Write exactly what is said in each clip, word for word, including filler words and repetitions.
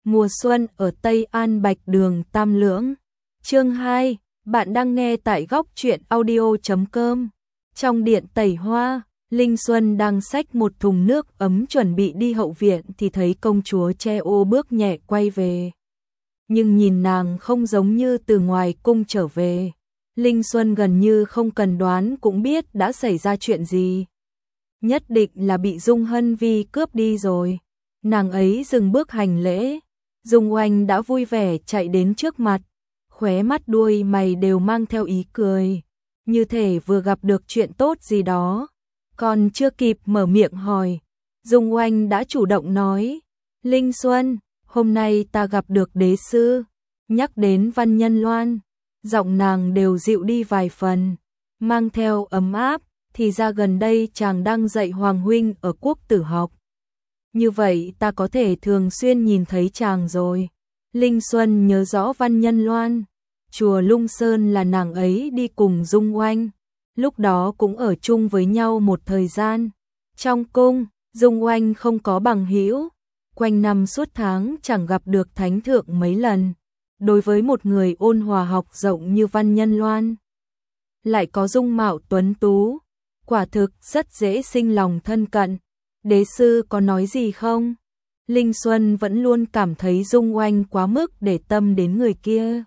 Mùa xuân ở Tây An Bạch Đường Tam Lưỡng. Chương hai, bạn đang nghe tại góc truyện audio chấm com. Trong điện tẩy hoa, Linh Xuân đang xách một thùng nước ấm chuẩn bị đi hậu viện thì thấy công chúa che ô bước nhẹ quay về. Nhưng nhìn nàng không giống như từ ngoài cung trở về. Linh Xuân gần như không cần đoán cũng biết đã xảy ra chuyện gì. Nhất định là bị Dung Hân Vi cướp đi rồi. Nàng ấy dừng bước hành lễ. Dung Oanh đã vui vẻ chạy đến trước mặt, khóe mắt đuôi mày đều mang theo ý cười, như thể vừa gặp được chuyện tốt gì đó. Còn chưa kịp mở miệng hỏi, Dung Oanh đã chủ động nói, Linh Xuân, hôm nay ta gặp được đế sư. Nhắc đến Văn Nhân Loan, giọng nàng đều dịu đi vài phần, mang theo ấm áp, thì ra gần đây chàng đang dạy Hoàng huynh ở Quốc Tử học. Như vậy ta có thể thường xuyên nhìn thấy chàng rồi. Linh Xuân nhớ rõ Văn Nhân Loan, chùa Lung Sơn là nàng ấy đi cùng Dung Oanh, lúc đó cũng ở chung với nhau một thời gian. Trong cung, Dung Oanh không có bằng hữu, quanh năm suốt tháng chẳng gặp được thánh thượng mấy lần. Đối với một người ôn hòa học rộng như Văn Nhân Loan, lại có dung mạo tuấn tú, quả thực rất dễ sinh lòng thân cận. Đế sư có nói gì không? Linh Xuân vẫn luôn cảm thấy Dung Oanh quá mức để tâm đến người kia.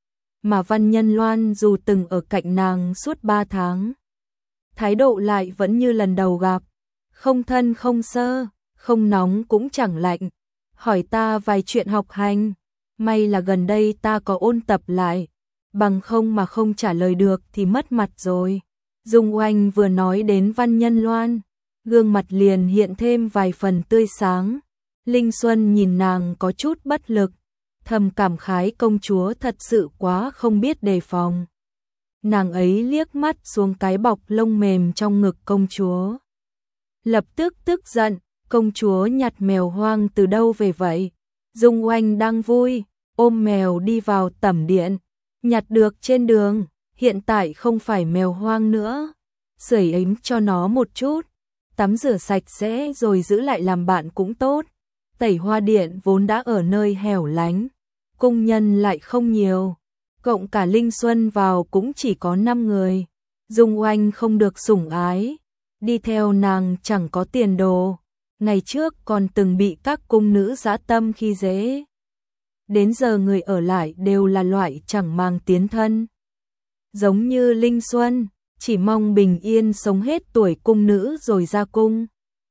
Mà Văn Nhân Loan dù từng ở cạnh nàng suốt ba tháng, thái độ lại vẫn như lần đầu gặp, không thân không sơ, không nóng cũng chẳng lạnh. Hỏi ta vài chuyện học hành, may là gần đây ta có ôn tập lại, bằng không mà không trả lời được thì mất mặt rồi. Dung Oanh vừa nói đến Văn Nhân Loan, gương mặt liền hiện thêm vài phần tươi sáng. Linh Xuân nhìn nàng có chút bất lực, thầm cảm khái công chúa thật sự quá không biết đề phòng. Nàng ấy liếc mắt xuống cái bọc lông mềm trong ngực công chúa, lập tức tức giận, công chúa nhặt mèo hoang từ đâu về vậy? Dung Oanh đang vui, ôm mèo đi vào tẩm điện, nhặt được trên đường, hiện tại không phải mèo hoang nữa, sưởi ấm cho nó một chút, tắm rửa sạch sẽ rồi giữ lại làm bạn cũng tốt. Tẩy hoa điện vốn đã ở nơi hẻo lánh, cung nhân lại không nhiều, cộng cả Linh Xuân vào cũng chỉ có năm người. Dung Oanh không được sủng ái, đi theo nàng chẳng có tiền đồ, ngày trước còn từng bị các cung nữ dã tâm khi dễ. Đến giờ người ở lại đều là loại chẳng mang tiến thân. Giống như Linh Xuân, chỉ mong bình yên sống hết tuổi cung nữ rồi ra cung.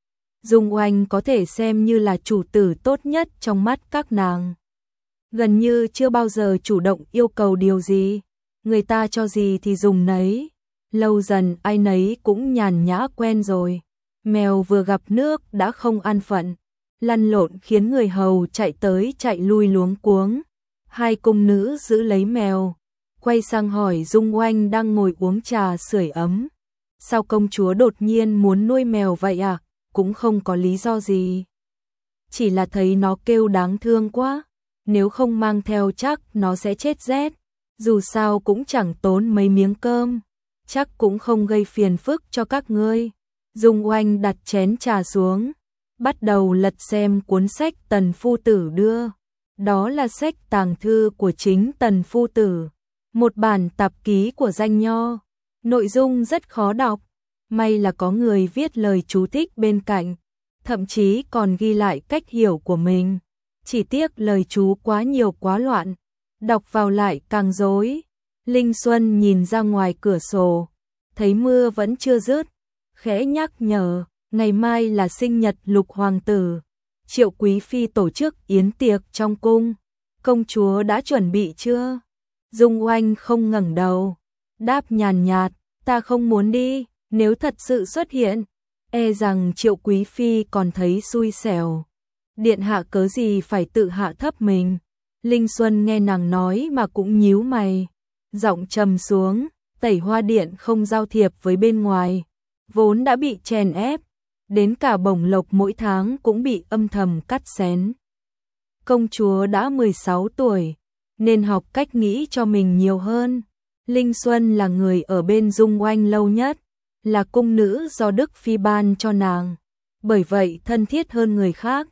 Dung Oanh có thể xem như là chủ tử tốt nhất trong mắt các nàng. Gần như chưa bao giờ chủ động yêu cầu điều gì, người ta cho gì thì dùng nấy. Lâu dần ai nấy cũng nhàn nhã quen rồi. Mèo vừa gặp nước đã không an phận, lăn lộn khiến người hầu chạy tới chạy lui luống cuống. Hai cung nữ giữ lấy mèo, quay sang hỏi Dung Oanh đang ngồi uống trà sưởi ấm, sao công chúa đột nhiên muốn nuôi mèo vậy à? Cũng không có lý do gì, chỉ là thấy nó kêu đáng thương quá, nếu không mang theo chắc nó sẽ chết rét, dù sao cũng chẳng tốn mấy miếng cơm, chắc cũng không gây phiền phức cho các ngươi. Dung Oanh đặt chén trà xuống, bắt đầu lật xem cuốn sách Tần Phu Tử đưa, đó là sách tàng thư của chính Tần Phu Tử, một bản tạp ký của danh nho, nội dung rất khó đọc. May là có người viết lời chú thích bên cạnh, thậm chí còn ghi lại cách hiểu của mình. Chỉ tiếc lời chú quá nhiều quá loạn, đọc vào lại càng rối. Linh Xuân nhìn ra ngoài cửa sổ, thấy mưa vẫn chưa dứt, khẽ nhắc nhở, ngày mai là sinh nhật Lục hoàng tử, Triệu quý phi tổ chức yến tiệc trong cung, công chúa đã chuẩn bị chưa? Dung Oanh không ngẩng đầu, đáp nhàn nhạt, ta không muốn đi. Nếu thật sự xuất hiện, e rằng Triệu quý phi còn thấy xui xẻo. Điện hạ cớ gì phải tự hạ thấp mình? Linh Xuân nghe nàng nói mà cũng nhíu mày, giọng trầm xuống, tẩy hoa điện không giao thiệp với bên ngoài, vốn đã bị chèn ép, đến cả bổng lộc mỗi tháng cũng bị âm thầm cắt xén. Công chúa đã mười sáu tuổi, nên học cách nghĩ cho mình nhiều hơn. Linh Xuân là người ở bên Dung Oanh lâu nhất, là cung nữ do Đức Phi ban cho nàng, bởi vậy thân thiết hơn người khác.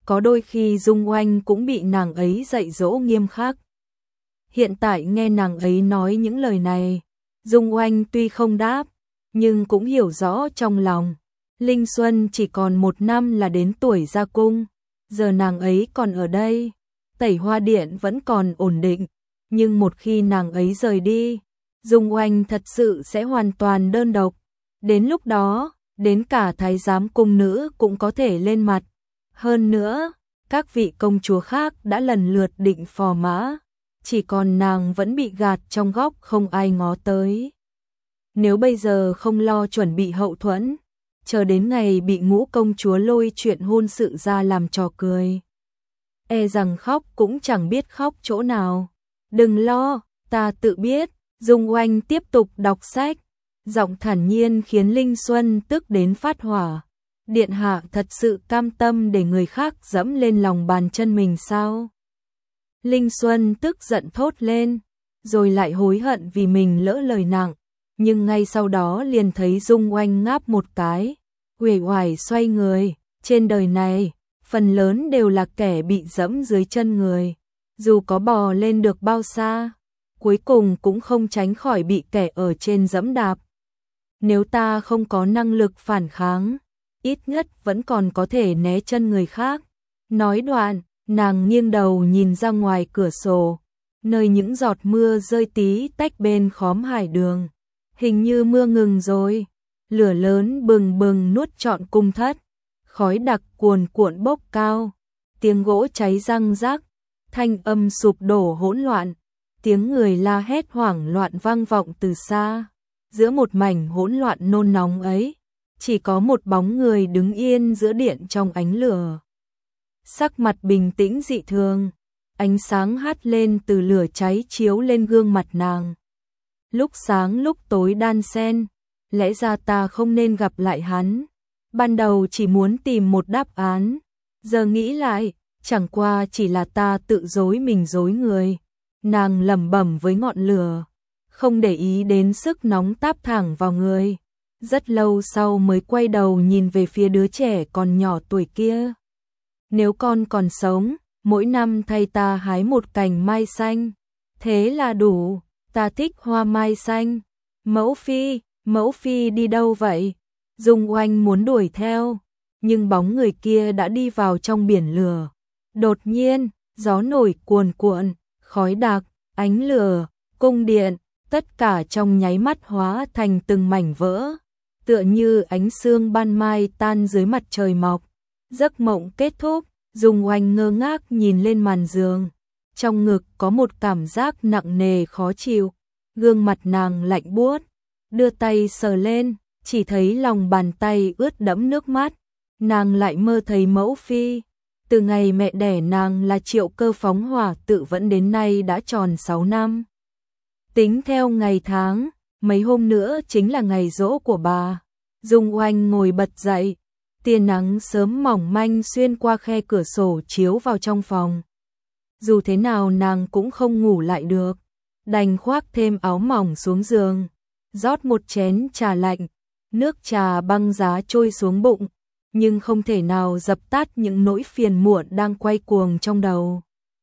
có đôi khi Dung Oanh cũng bị nàng ấy dạy dỗ nghiêm khắc. Hiện tại nghe nàng ấy nói những lời này, Dung Oanh tuy không đáp, nhưng cũng hiểu rõ trong lòng. Linh Xuân chỉ còn một năm là đến tuổi ra cung, giờ nàng ấy còn ở đây, Tẩy Hoa Điện vẫn còn ổn định, nhưng một khi nàng ấy rời đi, Dung Oanh thật sự sẽ hoàn toàn đơn độc. Đến lúc đó, đến cả thái giám cung nữ cũng có thể lên mặt. Hơn nữa, các vị công chúa khác đã lần lượt định phò mã, chỉ còn nàng vẫn bị gạt trong góc không ai ngó tới. Nếu bây giờ không lo chuẩn bị hậu thuẫn, chờ đến ngày bị Ngũ công chúa lôi chuyện hôn sự ra làm trò cười, e rằng khóc cũng chẳng biết khóc chỗ nào. Đừng lo, ta tự biết. Dung Oanh tiếp tục đọc sách, giọng thản nhiên khiến Linh Xuân tức đến phát hỏa. Điện hạ thật sự cam tâm để người khác dẫm lên lòng bàn chân mình sao? Linh Xuân tức giận thốt lên, rồi lại hối hận vì mình lỡ lời nặng, nhưng ngay sau đó liền thấy Dung Oanh ngáp một cái, uể oải xoay người. Trên đời này, phần lớn đều là kẻ bị dẫm dưới chân người, dù có bò lên được bao xa, cuối cùng cũng không tránh khỏi bị kẻ ở trên dẫm đạp. Nếu ta không có năng lực phản kháng, ít nhất vẫn còn có thể né chân người khác. Nói đoạn, nàng nghiêng đầu nhìn ra ngoài cửa sổ, nơi những giọt mưa rơi tí tách bên khóm hải đường. Hình như mưa ngừng rồi, lửa lớn bừng bừng nuốt trọn cung thất, khói đặc cuồn cuộn bốc cao, tiếng gỗ cháy răng rắc, thanh âm sụp đổ hỗn loạn, tiếng người la hét hoảng loạn vang vọng từ xa. Giữa một mảnh hỗn loạn nôn nóng ấy, chỉ có một bóng người đứng yên giữa điện trong ánh lửa. Sắc mặt bình tĩnh dị thường, ánh sáng hắt lên từ lửa cháy chiếu lên gương mặt nàng. Lúc sáng lúc tối đan xen, lẽ ra ta không nên gặp lại hắn. Ban đầu chỉ muốn tìm một đáp án, giờ nghĩ lại, chẳng qua chỉ là ta tự dối mình dối người. Nàng lẩm bẩm với ngọn lửa, không để ý đến sức nóng táp thẳng vào người. Rất lâu sau mới quay đầu nhìn về phía đứa trẻ còn nhỏ tuổi kia. Nếu con còn sống, mỗi năm thay ta hái một cành mai xanh, thế là đủ, ta thích hoa mai xanh. Mẫu phi, mẫu phi đi đâu vậy? Dung Oanh muốn đuổi theo, nhưng bóng người kia đã đi vào trong biển lửa. Đột nhiên, gió nổi cuồn cuộn, khói đặc, ánh lửa, cung điện, tất cả trong nháy mắt hóa thành từng mảnh vỡ, tựa như ánh sương ban mai tan dưới mặt trời mọc. Giấc mộng kết thúc, Dung Oanh ngơ ngác nhìn lên màn giường, trong ngực có một cảm giác nặng nề khó chịu, gương mặt nàng lạnh buốt, đưa tay sờ lên, chỉ thấy lòng bàn tay ướt đẫm nước mắt. Nàng lại mơ thấy mẫu phi. Từ ngày mẹ đẻ nàng là Triệu Cơ phóng hỏa tự vẫn đến nay đã tròn sáu năm. Tính theo ngày tháng, mấy hôm nữa chính là ngày giỗ của bà. Dung Oanh ngồi bật dậy, tia nắng sớm mỏng manh xuyên qua khe cửa sổ chiếu vào trong phòng. Dù thế nào nàng cũng không ngủ lại được, đành khoác thêm áo mỏng xuống giường, rót một chén trà lạnh, nước trà băng giá trôi xuống bụng, nhưng không thể nào dập tắt những nỗi phiền muộn đang quay cuồng trong đầu.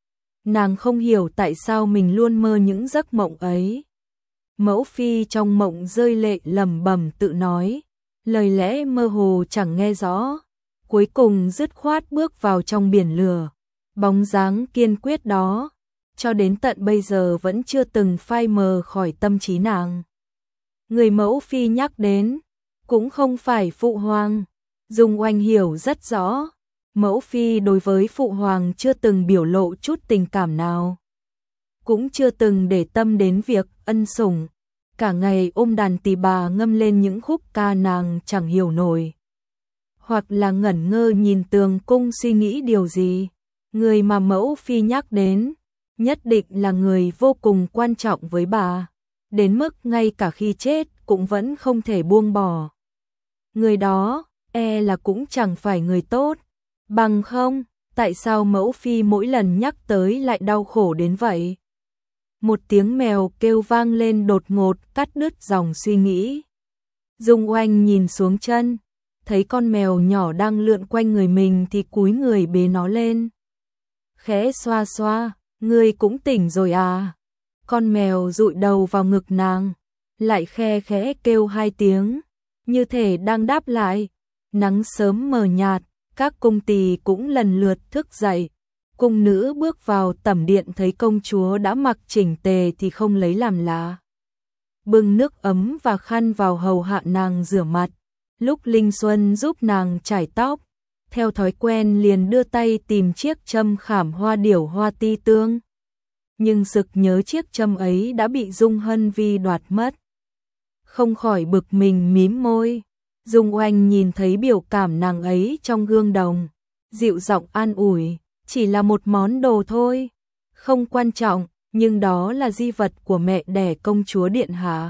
Nàng không hiểu tại sao mình luôn mơ những giấc mộng ấy. Mẫu phi trong mộng rơi lệ lẩm bẩm tự nói, lời lẽ mơ hồ chẳng nghe rõ, cuối cùng dứt khoát bước vào trong biển lửa. Bóng dáng kiên quyết đó, cho đến tận bây giờ vẫn chưa từng phai mờ khỏi tâm trí nàng. Người mẫu phi nhắc đến, cũng không phải phụ hoàng. Dung Oanh hiểu rất rõ, mẫu phi đối với phụ hoàng chưa từng biểu lộ chút tình cảm nào, cũng chưa từng để tâm đến việc ân sủng, cả ngày ôm đàn tỳ bà ngâm lên những khúc ca nàng chẳng hiểu nổi, hoặc là ngẩn ngơ nhìn tường cung suy nghĩ điều gì. Người mà mẫu phi nhắc đến, nhất định là người vô cùng quan trọng với bà, đến mức ngay cả khi chết cũng vẫn không thể buông bỏ. Người đó e là cũng chẳng phải người tốt, bằng không, tại sao mẫu phi mỗi lần nhắc tới lại đau khổ đến vậy? Một tiếng mèo kêu vang lên đột ngột cắt đứt dòng suy nghĩ. Dung Oanh nhìn xuống chân, thấy con mèo nhỏ đang lượn quanh người mình thì cúi người bế nó lên. Khẽ xoa xoa, ngươi cũng tỉnh rồi à? Con mèo dụi đầu vào ngực nàng, lại khe khẽ kêu hai tiếng, như thể đang đáp lại. Nắng sớm mờ nhạt, các cung tỳ cũng lần lượt thức dậy. Cung nữ bước vào tẩm điện thấy công chúa đã mặc chỉnh tề thì không lấy làm lạ. Bưng nước ấm và khăn vào hầu hạ nàng rửa mặt. Lúc Linh Xuân giúp nàng chải tóc, theo thói quen liền đưa tay tìm chiếc châm khảm hoa điểu hoa ti tương. Nhưng sực nhớ chiếc châm ấy đã bị Dung Hân Vi đoạt mất. Không khỏi bực mình mím môi. Dung Oanh nhìn thấy biểu cảm nàng ấy trong gương đồng, dịu giọng an ủi, chỉ là một món đồ thôi, không quan trọng, nhưng đó là di vật của mẹ đẻ công chúa điện hạ.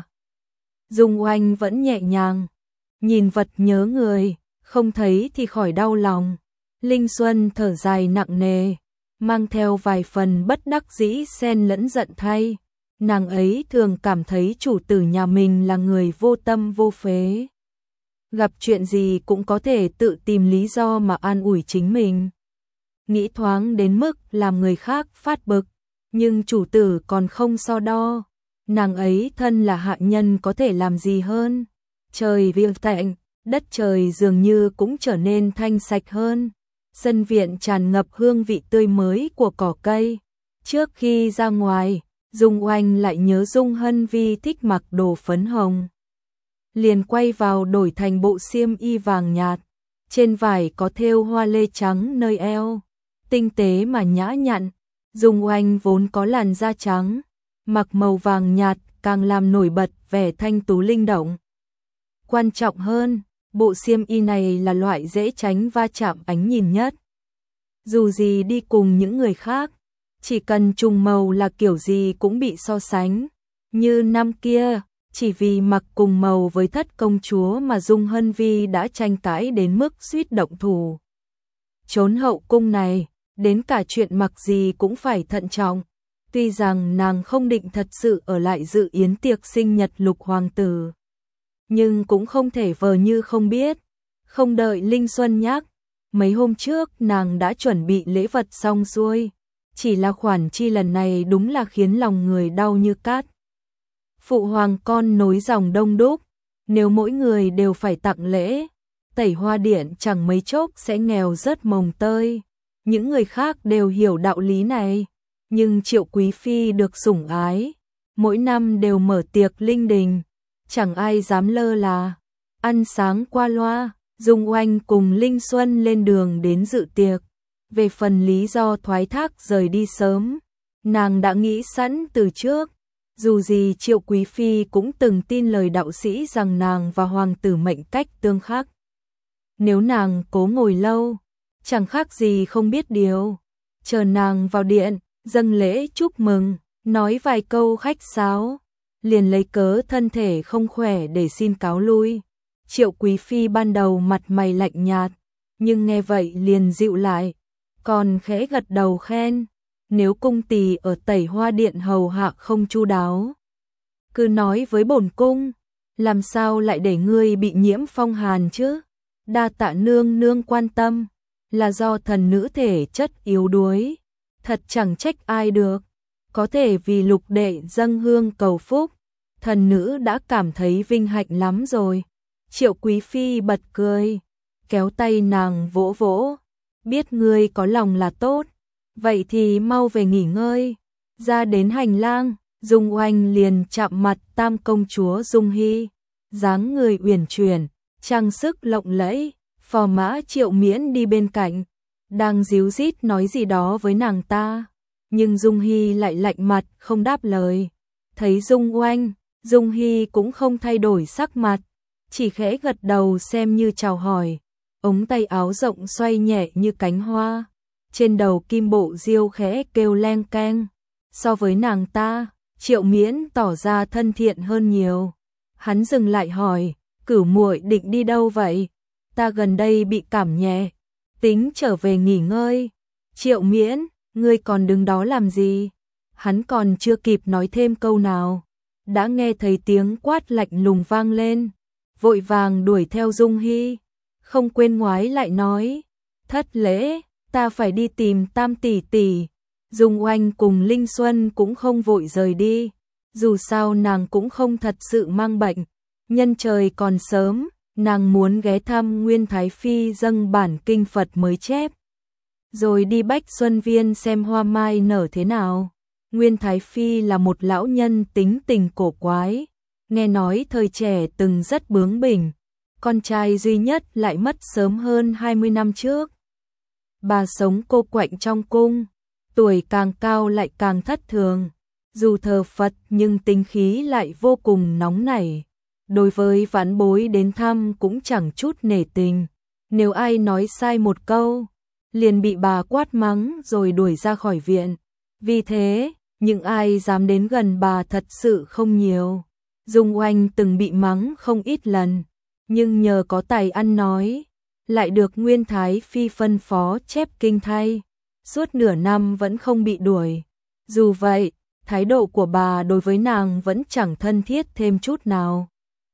Dung Oanh vẫn nhẹ nhàng, nhìn vật nhớ người, không thấy thì khỏi đau lòng. Linh Xuân thở dài nặng nề, mang theo vài phần bất đắc dĩ xen lẫn giận thay. Nàng ấy thường cảm thấy chủ tử nhà mình là người vô tâm vô phế. Gặp chuyện gì cũng có thể tự tìm lý do mà an ủi chính mình. Nghĩ thoáng đến mức làm người khác phát bực, nhưng chủ tử còn không so đo. Nàng ấy thân là hạ nhân có thể làm gì hơn. Trời vì tạnh, đất trời dường như cũng trở nên thanh sạch hơn. Sân viện tràn ngập hương vị tươi mới của cỏ cây. Trước khi ra ngoài, Dung Oanh lại nhớ Dung Hân Vi thích mặc đồ phấn hồng. Liền quay vào đổi thành bộ xiêm y vàng nhạt, trên vải có thêu hoa lê trắng nơi eo, tinh tế mà nhã nhặn. Dung Oanh vốn có làn da trắng, mặc màu vàng nhạt càng làm nổi bật vẻ thanh tú linh động. Quan trọng hơn, bộ xiêm y này là loại dễ tránh va chạm ánh nhìn nhất. Dù gì đi cùng những người khác, chỉ cần trùng màu là kiểu gì cũng bị so sánh. Như năm kia, chỉ vì mặc cùng màu với thất công chúa mà Dung Hân Vi đã tranh cãi đến mức suýt động thủ. Trốn hậu cung này, đến cả chuyện mặc gì cũng phải thận trọng. Tuy rằng nàng không định thật sự ở lại dự yến tiệc sinh nhật Lục hoàng tử, nhưng cũng không thể vờ như không biết. Không đợi Linh Xuân nhắc, mấy hôm trước nàng đã chuẩn bị lễ vật xong xuôi. Chỉ là khoản chi lần này đúng là khiến lòng người đau như cát. Phụ hoàng con nối dòng đông đúc, nếu mỗi người đều phải tặng lễ, Tẩy Hoa Điện chẳng mấy chốc sẽ nghèo rớt mồng tơi. Những người khác đều hiểu đạo lý này, nhưng Triệu Quý Phi được sủng ái, mỗi năm đều mở tiệc linh đình, chẳng ai dám lơ là. Ăn sáng qua loa, Dung Oanh cùng Linh Xuân lên đường đến dự tiệc. Về phần lý do thoái thác rời đi sớm, nàng đã nghĩ sẵn từ trước. Dù gì Triệu Quý Phi cũng từng tin lời đạo sĩ rằng nàng và hoàng tử mệnh cách tương khắc. Nếu nàng cố ngồi lâu, chẳng khác gì không biết điều. Chờ nàng vào điện, dâng lễ chúc mừng, nói vài câu khách sáo, liền lấy cớ thân thể không khỏe để xin cáo lui. Triệu Quý Phi ban đầu mặt mày lạnh nhạt, nhưng nghe vậy liền dịu lại, còn khẽ gật đầu khen. Nếu cung tỳ ở Tẩy Hoa Điện hầu hạ không chu đáo, cứ nói với bổn cung, làm sao lại để ngươi bị nhiễm phong hàn chứ? Đa tạ nương nương quan tâm, là do thần nữ thể chất yếu đuối, thật chẳng trách ai được. Có thể vì Lục đệ dâng hương cầu phúc, thần nữ đã cảm thấy vinh hạnh lắm rồi. Triệu Quý Phi bật cười, kéo tay nàng vỗ vỗ, biết ngươi có lòng là tốt, vậy thì mau về nghỉ ngơi. Ra đến hành lang, Dung Oanh liền chạm mặt tam công chúa Dung Hy, dáng người uyển chuyển, trang sức lộng lẫy. Phò mã Triệu Miễn đi bên cạnh, đang díu dít nói gì đó với nàng ta, nhưng Dung Hy lại lạnh mặt không đáp lời. Thấy Dung Oanh, Dung Hy cũng không thay đổi sắc mặt, chỉ khẽ gật đầu xem như chào hỏi. Ống tay áo rộng xoay nhẹ như cánh hoa, trên đầu kim bộ diêu khẽ kêu leng keng. So với nàng ta, Triệu Miễn tỏ ra thân thiện hơn nhiều. Hắn dừng lại hỏi, Cửu muội định đi đâu vậy? Ta gần đây bị cảm nhẹ, tính trở về nghỉ ngơi. Triệu Miễn, ngươi còn đứng đó làm gì? Hắn còn chưa kịp nói thêm câu nào, đã nghe thấy tiếng quát lạnh lùng vang lên, vội vàng đuổi theo Dung Hy. không quên ngoái lại nói, thất lễ, ta phải đi tìm Tam tỷ tỷ. Dung Oanh cùng Linh Xuân cũng không vội rời đi, dù sao nàng cũng không thật sự mang bệnh, nhân trời còn sớm, nàng muốn ghé thăm Nguyên Thái Phi dâng bản kinh Phật mới chép, rồi đi Bách Xuân Viên xem hoa mai nở thế nào. Nguyên Thái Phi là một lão nhân tính tình cổ quái, nghe nói thời trẻ từng rất bướng bỉnh, con trai duy nhất lại mất sớm hơn hai mươi năm trước. Bà sống cô quạnh trong cung, tuổi càng cao lại càng thất thường, dù thờ Phật nhưng tính khí lại vô cùng nóng nảy. Đối với vãn bối đến thăm cũng chẳng chút nể tình, nếu ai nói sai một câu, liền bị bà quát mắng rồi đuổi ra khỏi viện. Vì thế, những ai dám đến gần bà thật sự không nhiều. Dung Oanh từng bị mắng không ít lần, nhưng nhờ có tài ăn nói, lại được Nguyên Thái Phi phân phó chép kinh thay, suốt nửa năm vẫn không bị đuổi. Dù vậy, thái độ của bà đối với nàng vẫn chẳng thân thiết thêm chút nào.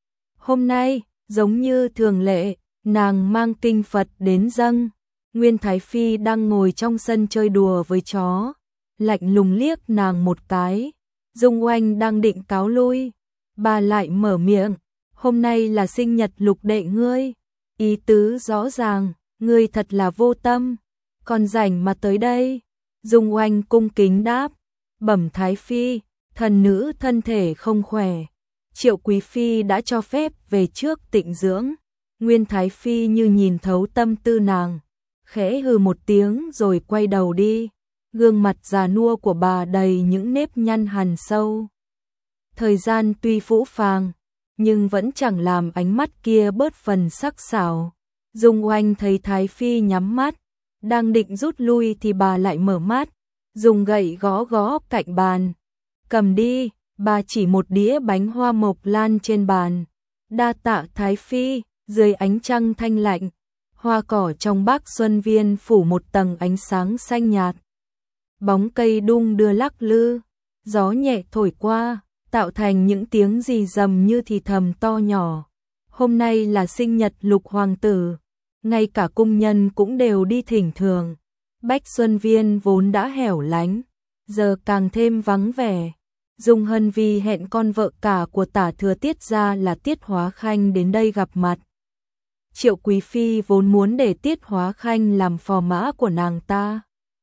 Hôm nay, giống như thường lệ, nàng mang kinh Phật đến dâng. Nguyên Thái Phi đang ngồi trong sân chơi đùa với chó, lạnh lùng liếc nàng một cái. Dung Oanh đang định cáo lui, bà lại mở miệng, hôm nay là sinh nhật Lục đệ ngươi, ý tứ rõ ràng, ngươi thật là vô tâm, còn rảnh mà tới đây. Dung Oanh cung kính đáp, bẩm Thái Phi, thần nữ thân thể không khỏe, Triệu Quý Phi đã cho phép về trước tịnh dưỡng. Nguyên Thái Phi như nhìn thấu tâm tư nàng, khẽ hừ một tiếng rồi quay đầu đi. Gương mặt già nua của bà đầy những nếp nhăn hằn sâu. Thời gian tuy phũ phàng, nhưng vẫn chẳng làm ánh mắt kia bớt phần sắc sảo. Dung Oanh thấy Thái Phi nhắm mắt, đang định rút lui thì bà lại mở mắt, dùng gậy gõ gõ cạnh bàn. Cầm đi, bà chỉ một đĩa bánh hoa mộc lan trên bàn. Đa tạ Thái Phi. Dưới ánh trăng thanh lạnh, hoa cỏ trong Bắc Xuân Viên phủ một tầng ánh sáng xanh nhạt. Bóng cây đung đưa lắc lư, gió nhẹ thổi qua, tạo thành những tiếng rì rầm như thì thầm to nhỏ. Hôm nay là sinh nhật Lục hoàng tử, ngay cả cung nhân cũng đều đi thỉnh thường. Bách Xuân Viên vốn đã hẻo lánh, giờ càng thêm vắng vẻ. Dung Hân vì hẹn con vợ cả của Tả Thừa Tiết gia là Tiết Hóa Khanh đến đây gặp mặt. Triệu Quý Phi vốn muốn để Tiết Hóa Khanh làm phò mã của nàng ta.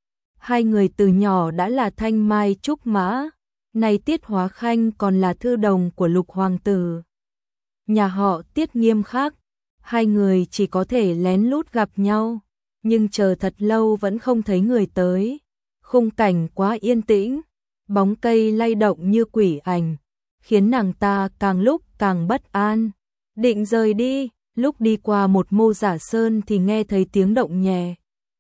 Hai người từ nhỏ đã là thanh mai trúc mã, nay Tiết Hóa Khanh còn là thư đồng của Lục hoàng tử. Nhà họ Tiết nghiêm khắc, hai người chỉ có thể lén lút gặp nhau, nhưng chờ thật lâu vẫn không thấy người tới. Khung cảnh quá yên tĩnh, bóng cây lay động như quỷ ảnh, khiến nàng ta càng lúc càng bất an. Định rời đi, lúc đi qua một mô giả sơn thì nghe thấy tiếng động nhẹ.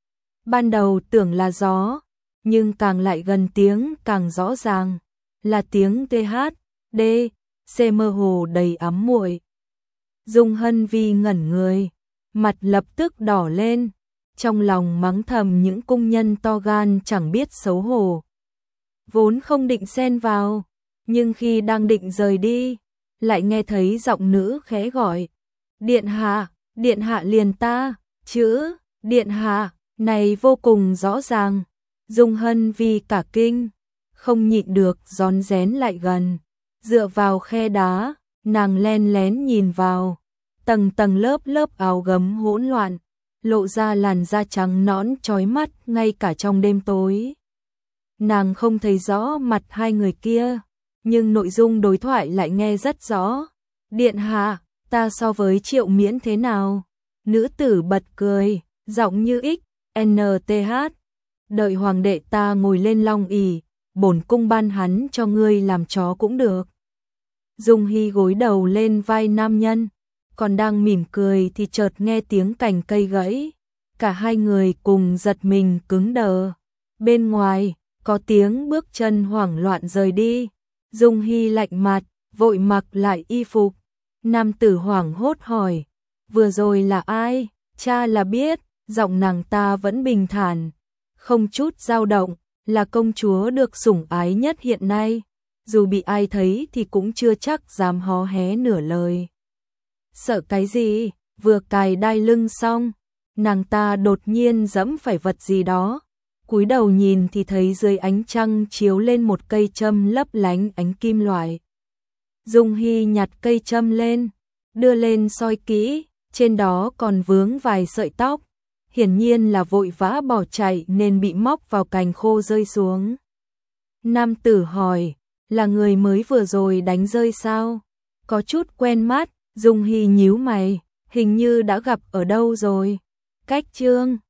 Ban đầu tưởng là gió, nhưng càng lại gần tiếng càng rõ ràng, là tiếng tê hát, đê, xê mơ hồ đầy ấm muội. Dung Hân Vi ngẩn người, mặt lập tức đỏ lên, trong lòng mắng thầm những cung nhân to gan chẳng biết xấu hổ. Vốn không định xen vào, nhưng khi đang định rời đi, lại nghe thấy giọng nữ khẽ gọi. Điện hạ, điện hạ liền ta, chữ, điện hạ, này vô cùng rõ ràng. Dung Hân vì cả kinh, không nhịn được rón rén lại gần, dựa vào khe đá, nàng len lén nhìn vào, tầng tầng lớp lớp áo gấm hỗn loạn, lộ ra làn da trắng nõn chói mắt ngay cả trong đêm tối. Nàng không thấy rõ mặt hai người kia, nhưng nội dung đối thoại lại nghe rất rõ. Điện hạ, ta so với Triệu Miễn thế nào? Nữ tử bật cười, giọng như ích, en tê hát. Đợi hoàng đệ ta ngồi lên long ỷ, bổn cung ban hắn cho ngươi làm chó cũng được. Dung Hy gối đầu lên vai nam nhân, còn đang mỉm cười thì chợt nghe tiếng cành cây gãy. Cả hai người cùng giật mình cứng đờ. Bên ngoài, có tiếng bước chân hoảng loạn rời đi. Dung Hy lạnh mặt, vội mặc lại y phục. Nam tử hoảng hốt hỏi, vừa rồi là ai? Cha là biết, giọng nàng ta vẫn bình thản, không chút dao động, là công chúa được sủng ái nhất hiện nay. Dù bị ai thấy thì cũng chưa chắc dám hó hé nửa lời. Sợ cái gì? vừa cài đai lưng xong, nàng ta đột nhiên giẫm phải vật gì đó, cúi đầu nhìn thì thấy dưới ánh trăng chiếu lên một cây châm lấp lánh ánh kim loại. Dung Hy nhặt cây châm lên, đưa lên soi kỹ, trên đó còn vướng vài sợi tóc, hiển nhiên là vội vã bỏ chạy nên bị móc vào cành khô rơi xuống. Nam tử hỏi, là người mới vừa rồi đánh rơi sao? Có chút quen mắt, Dung Hy nhíu mày, hình như đã gặp ở đâu rồi. Cách Chương